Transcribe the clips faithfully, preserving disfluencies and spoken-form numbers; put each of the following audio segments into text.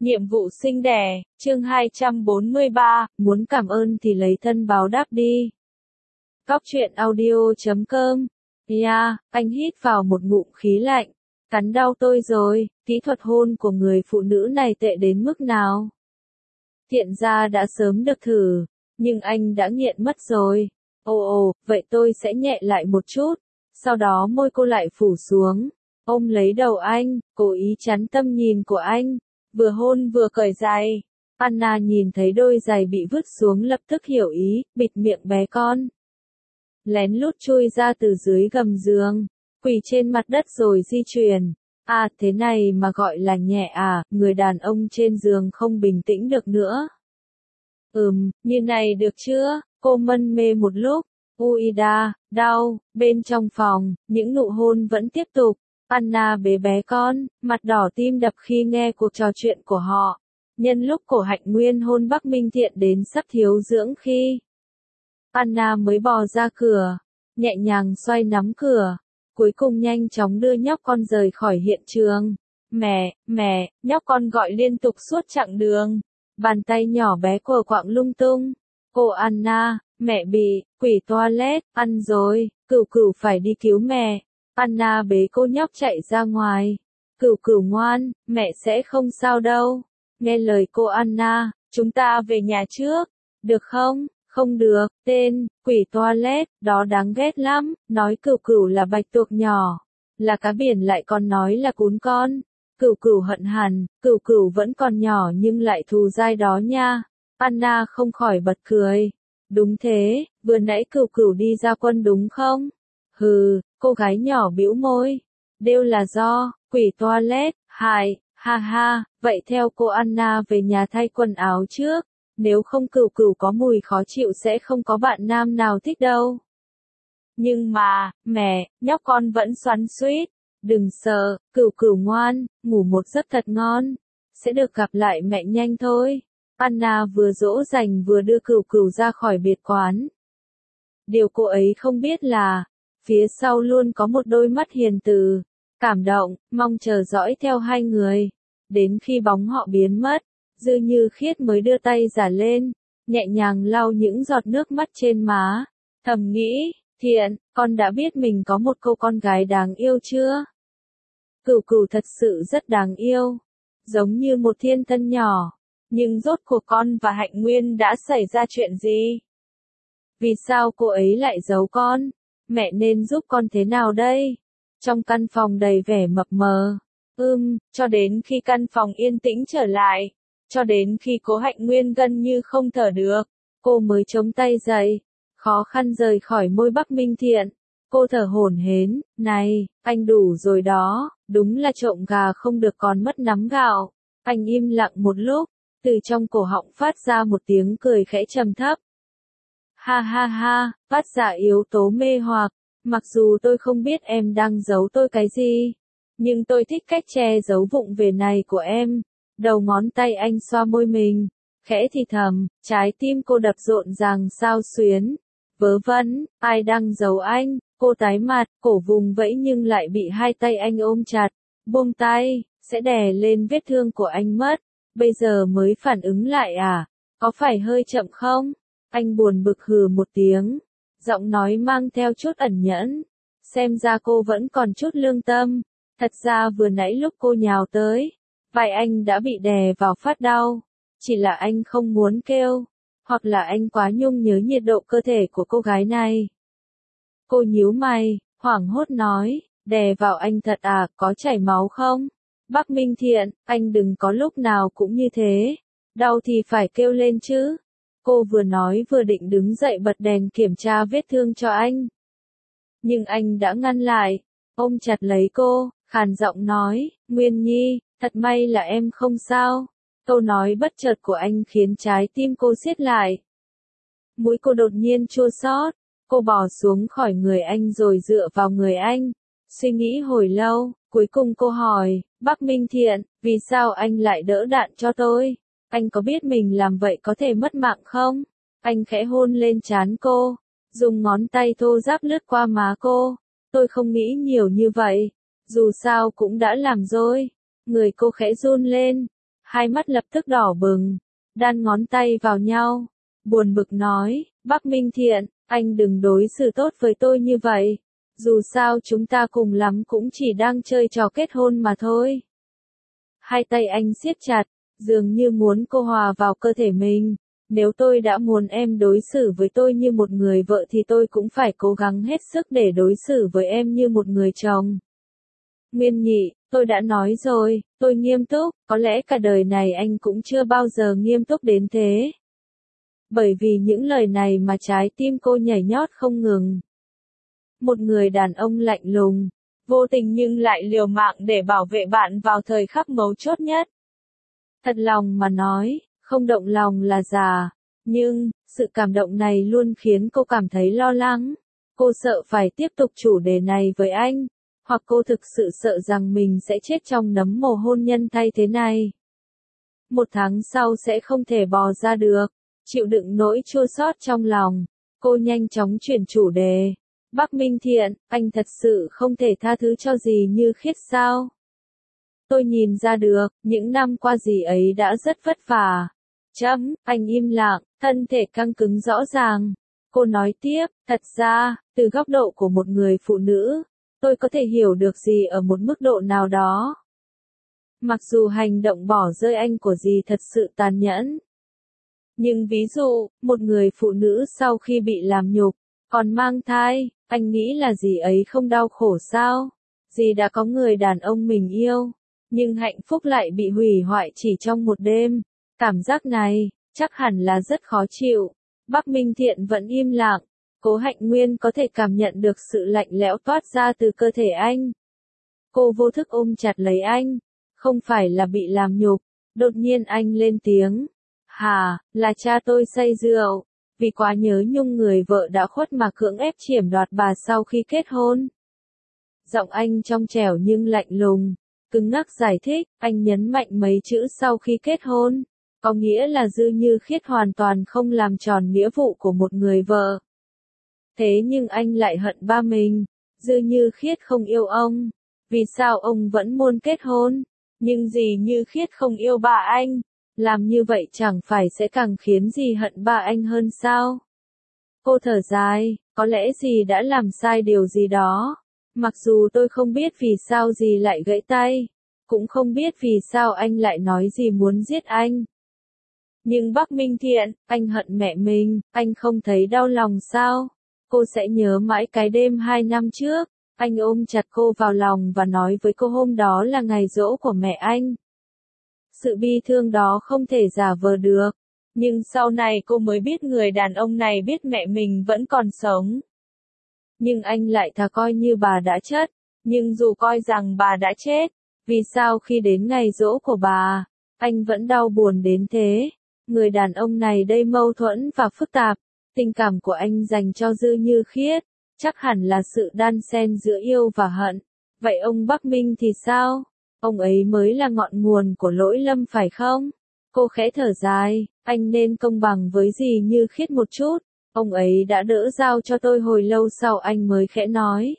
Nhiệm vụ sinh đẻ, chương hai trăm bốn mươi ba, muốn cảm ơn thì lấy thân báo đáp đi. Cóc truyện audio chấm com. Yeah, anh hít vào một ngụm khí lạnh. Cắn đau tôi rồi, kỹ thuật hôn của người phụ nữ này tệ đến mức nào? Thiện ra đã sớm được thử, nhưng anh đã nghiện mất rồi. Ồ ồ, vậy tôi sẽ nhẹ lại một chút. Sau đó môi cô lại phủ xuống, ôm lấy đầu anh, cố ý chắn tầm nhìn của anh. Vừa hôn vừa cởi giày. Anna nhìn thấy đôi giày bị vứt xuống lập tức hiểu ý, bịt miệng bé con. Lén lút chui ra từ dưới gầm giường, quỳ trên mặt đất rồi di chuyển. À, thế này mà gọi là nhẹ à, người đàn ông trên giường không bình tĩnh được nữa. Ừm, như này được chưa? Cô mân mê một lúc. Uida, đau, bên trong phòng, những nụ hôn vẫn tiếp tục. Anna bế bé con, mặt đỏ tim đập khi nghe cuộc trò chuyện của họ. Nhân lúc Cổ Hạnh Nguyên hôn Bắc Minh Thiện đến sắp thiếu dưỡng khi Anna mới bò ra cửa, nhẹ nhàng xoay nắm cửa, cuối cùng nhanh chóng đưa nhóc con rời khỏi hiện trường. Mẹ, mẹ, nhóc con gọi liên tục suốt chặng đường. Bàn tay nhỏ bé quờ quạng lung tung. Cô Anna, mẹ bị quỷ toilet, ăn rồi, cửu cửu phải đi cứu mẹ. Anna bế cô nhóc chạy ra ngoài. Cửu cửu ngoan, mẹ sẽ không sao đâu. Nghe lời cô Anna, chúng ta về nhà trước. Được không? Không được, tên, quỷ toilet, đó đáng ghét lắm. Nói cửu cửu là bạch tuộc nhỏ. Là cá biển lại còn nói là cún con. Cửu cửu hận hẳn, cửu cửu vẫn còn nhỏ nhưng lại thù dai đó nha. Anna không khỏi bật cười. Đúng thế, vừa nãy cửu cửu đi ra quân đúng không? Hừ, cô gái nhỏ bĩu môi. Đều là do, quỷ toilet, hại, ha ha, vậy theo cô Anna về nhà thay quần áo trước. Nếu không cửu cửu có mùi khó chịu sẽ không có bạn nam nào thích đâu. Nhưng mà, mẹ, nhóc con vẫn xoắn xuýt. Đừng sợ, cửu cửu ngoan, ngủ một giấc thật ngon. Sẽ được gặp lại mẹ nhanh thôi. Anna vừa dỗ dành vừa đưa cửu cửu ra khỏi biệt quán. Điều cô ấy không biết là, phía sau luôn có một đôi mắt hiền từ, cảm động, mong chờ dõi theo hai người. Đến khi bóng họ biến mất, Dư Như Khiết mới đưa tay giả lên, nhẹ nhàng lau những giọt nước mắt trên má. Thầm nghĩ, Thiện, con đã biết mình có một cô con gái đáng yêu chưa? Cửu cửu thật sự rất đáng yêu, giống như một thiên tân nhỏ. Nhưng rốt cuộc con và Hạnh Nguyên đã xảy ra chuyện gì? Vì sao cô ấy lại giấu con? Mẹ nên giúp con thế nào đây? Trong căn phòng đầy vẻ mập mờ. Ưm, cho đến khi căn phòng yên tĩnh trở lại. Cho đến khi Cố Hạnh Nguyên gần như không thở được. Cô mới chống tay dậy. Khó khăn rời khỏi môi Bắc Minh Thiện. Cô thở hổn hển, này, anh đủ rồi đó. Đúng là trộm gà không được còn mất nắm gạo. Anh im lặng một lúc. Từ trong cổ họng phát ra một tiếng cười khẽ trầm thấp. Ha ha ha, phát ra yếu tố mê hoặc. Mặc dù tôi không biết em đang giấu tôi cái gì, nhưng tôi thích cách che giấu vụng về này của em. Đầu ngón tay anh xoa môi mình, khẽ thì thầm, trái tim cô đập rộn ràng xao xuyến. Vớ vẩn, ai đang giấu anh? Cô tái mặt, cổ vùng vẫy nhưng lại bị hai tay anh ôm chặt. Buông tay, sẽ đè lên vết thương của anh mất. Bây giờ mới phản ứng lại à? Có phải hơi chậm không? Anh buồn bực hừ một tiếng. Giọng nói mang theo chút ẩn nhẫn. Xem ra cô vẫn còn chút lương tâm. Thật ra vừa nãy lúc cô nhào tới, vai anh đã bị đè vào phát đau. Chỉ là anh không muốn kêu. Hoặc là anh quá nhung nhớ nhiệt độ cơ thể của cô gái này. Cô nhíu mày, hoảng hốt nói, đè vào anh thật à, có chảy máu không? Bắc Minh Thiện, anh đừng có lúc nào cũng như thế. Đau thì phải kêu lên chứ. Cô vừa nói vừa định đứng dậy bật đèn kiểm tra vết thương cho anh. Nhưng anh đã ngăn lại, ôm chặt lấy cô, khàn giọng nói, Nguyên Nhi, thật may là em không sao. Câu nói bất chợt của anh khiến trái tim cô siết lại. Mũi cô đột nhiên chua xót, cô bò xuống khỏi người anh rồi dựa vào người anh. Suy nghĩ hồi lâu, cuối cùng cô hỏi, Bắc Minh Thiện, vì sao anh lại đỡ đạn cho tôi? Anh có biết mình làm vậy có thể mất mạng không? Anh khẽ hôn lên trán cô, dùng ngón tay thô ráp lướt qua má cô. Tôi không nghĩ nhiều như vậy, dù sao cũng đã làm rồi. Người cô khẽ run lên. hai mắt lập tức đỏ bừng, đan ngón tay vào nhau, buồn bực nói, Bắc Minh Thiện, anh đừng đối xử tốt với tôi như vậy, dù sao chúng ta cùng lắm cũng chỉ đang chơi trò kết hôn mà thôi. Hai tay anh siết chặt, dường như muốn cô hòa vào cơ thể mình. Nếu tôi đã muốn em đối xử với tôi như một người vợ thì tôi cũng phải cố gắng hết sức để đối xử với em như một người chồng. Nguyên Nhị, tôi đã nói rồi, tôi nghiêm túc, có lẽ cả đời này anh cũng chưa bao giờ nghiêm túc đến thế. Bởi vì những lời này mà trái tim cô nhảy nhót không ngừng. Một người đàn ông lạnh lùng, vô tình nhưng lại liều mạng để bảo vệ bạn vào thời khắc mấu chốt nhất. Thật lòng mà nói, không động lòng là giả, nhưng, sự cảm động này luôn khiến cô cảm thấy lo lắng. Cô sợ phải tiếp tục chủ đề này với anh, hoặc cô thực sự sợ rằng mình sẽ chết trong nấm mồ hôn nhân thay thế này. Một tháng sau sẽ không thể bò ra được, chịu đựng nỗi chua xót trong lòng, cô nhanh chóng chuyển chủ đề. Bắc Minh Thiện, anh thật sự không thể tha thứ cho Dì Như Khiết sao? Tôi nhìn ra được, những năm qua dì ấy đã rất vất vả. Chấm, anh im lặng, thân thể căng cứng rõ ràng. Cô nói tiếp, thật ra, từ góc độ của một người phụ nữ, tôi có thể hiểu được dì ở một mức độ nào đó. Mặc dù hành động bỏ rơi anh của dì thật sự tàn nhẫn. Nhưng ví dụ, một người phụ nữ sau khi bị làm nhục, còn mang thai, anh nghĩ là dì ấy không đau khổ sao? Dì đã có người đàn ông mình yêu, nhưng hạnh phúc lại bị hủy hoại chỉ trong một đêm. Cảm giác này, chắc hẳn là rất khó chịu. Bắc Minh Thiện vẫn im lặng. Cố Hạnh Nguyên có thể cảm nhận được sự lạnh lẽo toát ra từ cơ thể anh. Cô vô thức ôm chặt lấy anh. Không phải là bị làm nhục. Đột nhiên anh lên tiếng. Hà, là cha tôi say rượu. Vì quá nhớ nhung người vợ đã khuất mà cưỡng ép chiếm đoạt bà sau khi kết hôn. Giọng anh trong trẻo nhưng lạnh lùng. Cứng ngắc giải thích, anh nhấn mạnh mấy chữ sau khi kết hôn. Có nghĩa là Dư Như Khiết hoàn toàn không làm tròn nghĩa vụ của một người vợ. Thế nhưng anh lại hận ba mình. Dư Như Khiết không yêu ông. Vì sao ông vẫn muốn kết hôn? Nhưng dì Như Khiết không yêu ba anh. Làm như vậy chẳng phải sẽ càng khiến dì hận ba anh hơn sao? Cô thở dài, có lẽ dì đã làm sai điều gì đó. Mặc dù tôi không biết vì sao dì lại gãy tay. Cũng không biết vì sao anh lại nói dì muốn giết anh. Nhưng Bắc Minh Thiện, anh hận mẹ mình, anh không thấy đau lòng sao? Cô sẽ nhớ mãi cái đêm hai năm trước. Anh ôm chặt cô vào lòng và nói với cô hôm đó là ngày giỗ của mẹ anh. Sự bi thương đó không thể giả vờ được. Nhưng sau này cô mới biết người đàn ông này biết mẹ mình vẫn còn sống. Nhưng anh lại thà coi như bà đã chết. Nhưng dù coi rằng bà đã chết, vì sao khi đến ngày giỗ của bà, anh vẫn đau buồn đến thế? Người đàn ông này đây mâu thuẫn và phức tạp. Tình cảm của anh dành cho Dư Như Khiết, chắc hẳn là sự đan xen giữa yêu và hận. Vậy ông Bắc Minh thì sao? Ông ấy mới là ngọn nguồn của lỗi lầm phải không? Cô khẽ thở dài, anh nên công bằng với dì Như Khiết một chút. Ông ấy đã đỡ dao cho tôi hồi lâu sau anh mới khẽ nói.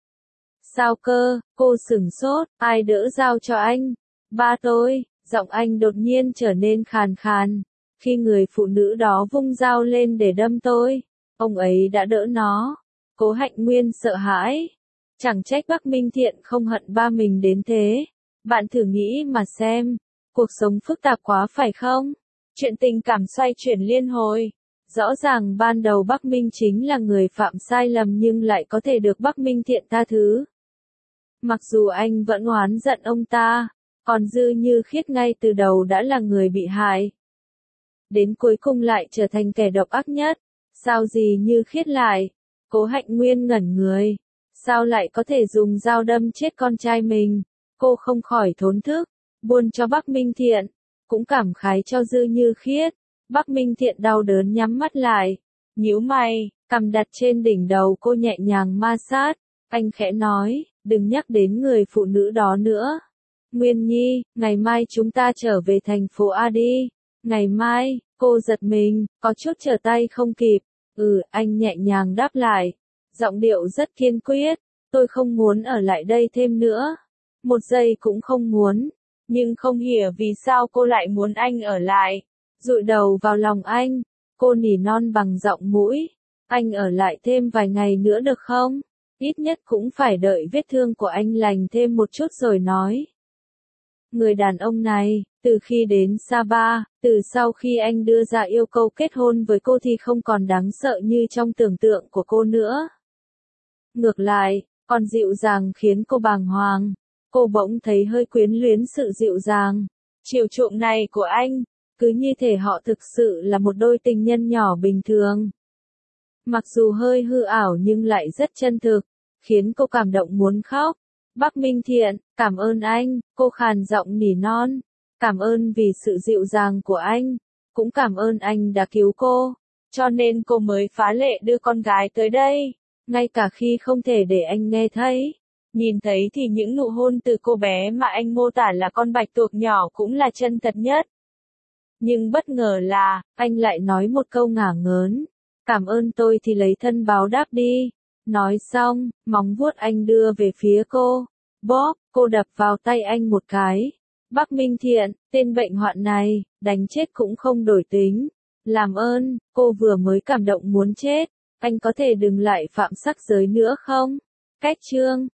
Sao cơ? Cô sửng sốt, ai đỡ dao cho anh? Ba tôi. Giọng anh đột nhiên trở nên khàn khàn. Khi người phụ nữ đó vung dao lên để đâm tôi, ông ấy đã đỡ nó. Cố Hạnh Nguyên sợ hãi. Chẳng trách Bắc Minh Thiện không hận ba mình đến thế. Bạn thử nghĩ mà xem. Cuộc sống phức tạp quá phải không? Chuyện tình cảm xoay chuyển liên hồi. Rõ ràng ban đầu Bắc Minh chính là người phạm sai lầm nhưng lại có thể được Bắc Minh Thiện tha thứ. Mặc dù anh vẫn oán giận ông ta, còn Dư Như Khiết ngay từ đầu đã là người bị hại. Đến cuối cùng lại trở thành kẻ độc ác nhất. Sao dì Như Khiết lại? Cố Hạnh Nguyên ngẩn người. Sao lại có thể dùng dao đâm chết con trai mình? Cô không khỏi thốn thức. Buồn cho Bắc Minh Thiện. Cũng cảm khái cho Dư Như Khiết. Bắc Minh Thiện đau đớn nhắm mắt lại. Nhíu mày, cằm đặt trên đỉnh đầu cô nhẹ nhàng ma sát. Anh khẽ nói, đừng nhắc đến người phụ nữ đó nữa. Nguyên Nhi, ngày mai chúng ta trở về thành phố A đi. Ngày mai, cô giật mình, có chút trở tay không kịp. Ừ, anh nhẹ nhàng đáp lại. Giọng điệu rất kiên quyết. Tôi không muốn ở lại đây thêm nữa. Một giây cũng không muốn. nhưng không hiểu vì sao cô lại muốn anh ở lại. Dụi đầu vào lòng anh, cô nỉ non bằng giọng mũi, anh ở lại thêm vài ngày nữa được không? Ít nhất cũng phải đợi vết thương của anh lành thêm một chút rồi nói. Người đàn ông này, từ khi đến Sapa, từ sau khi anh đưa ra yêu cầu kết hôn với cô thì không còn đáng sợ như trong tưởng tượng của cô nữa. Ngược lại, còn dịu dàng khiến cô bàng hoàng. Cô bỗng thấy hơi quyến luyến sự dịu dàng, chiều chuộng này của anh, cứ như thể họ thực sự là một đôi tình nhân nhỏ bình thường. Mặc dù hơi hư ảo nhưng lại rất chân thực, khiến cô cảm động muốn khóc. Bắc Minh Thiện, cảm ơn anh, cô khàn giọng nỉ non. Cảm ơn vì sự dịu dàng của anh, cũng cảm ơn anh đã cứu cô, cho nên cô mới phá lệ đưa con gái tới đây, ngay cả khi không thể để anh nghe thấy. Nhìn thấy thì những nụ hôn từ cô bé mà anh mô tả là con bạch tuộc nhỏ cũng là chân thật nhất. Nhưng bất ngờ là, anh lại nói một câu ngả ngớn. Cảm ơn tôi thì lấy thân báo đáp đi. Nói xong, móng vuốt anh đưa về phía cô. Bóp, cô đập vào tay anh một cái. Bắc Minh Thiện, tên bệnh hoạn này, đánh chết cũng không đổi tính. Làm ơn, cô vừa mới cảm động muốn chết. Anh có thể đừng lại phạm sắc giới nữa không? Cách chương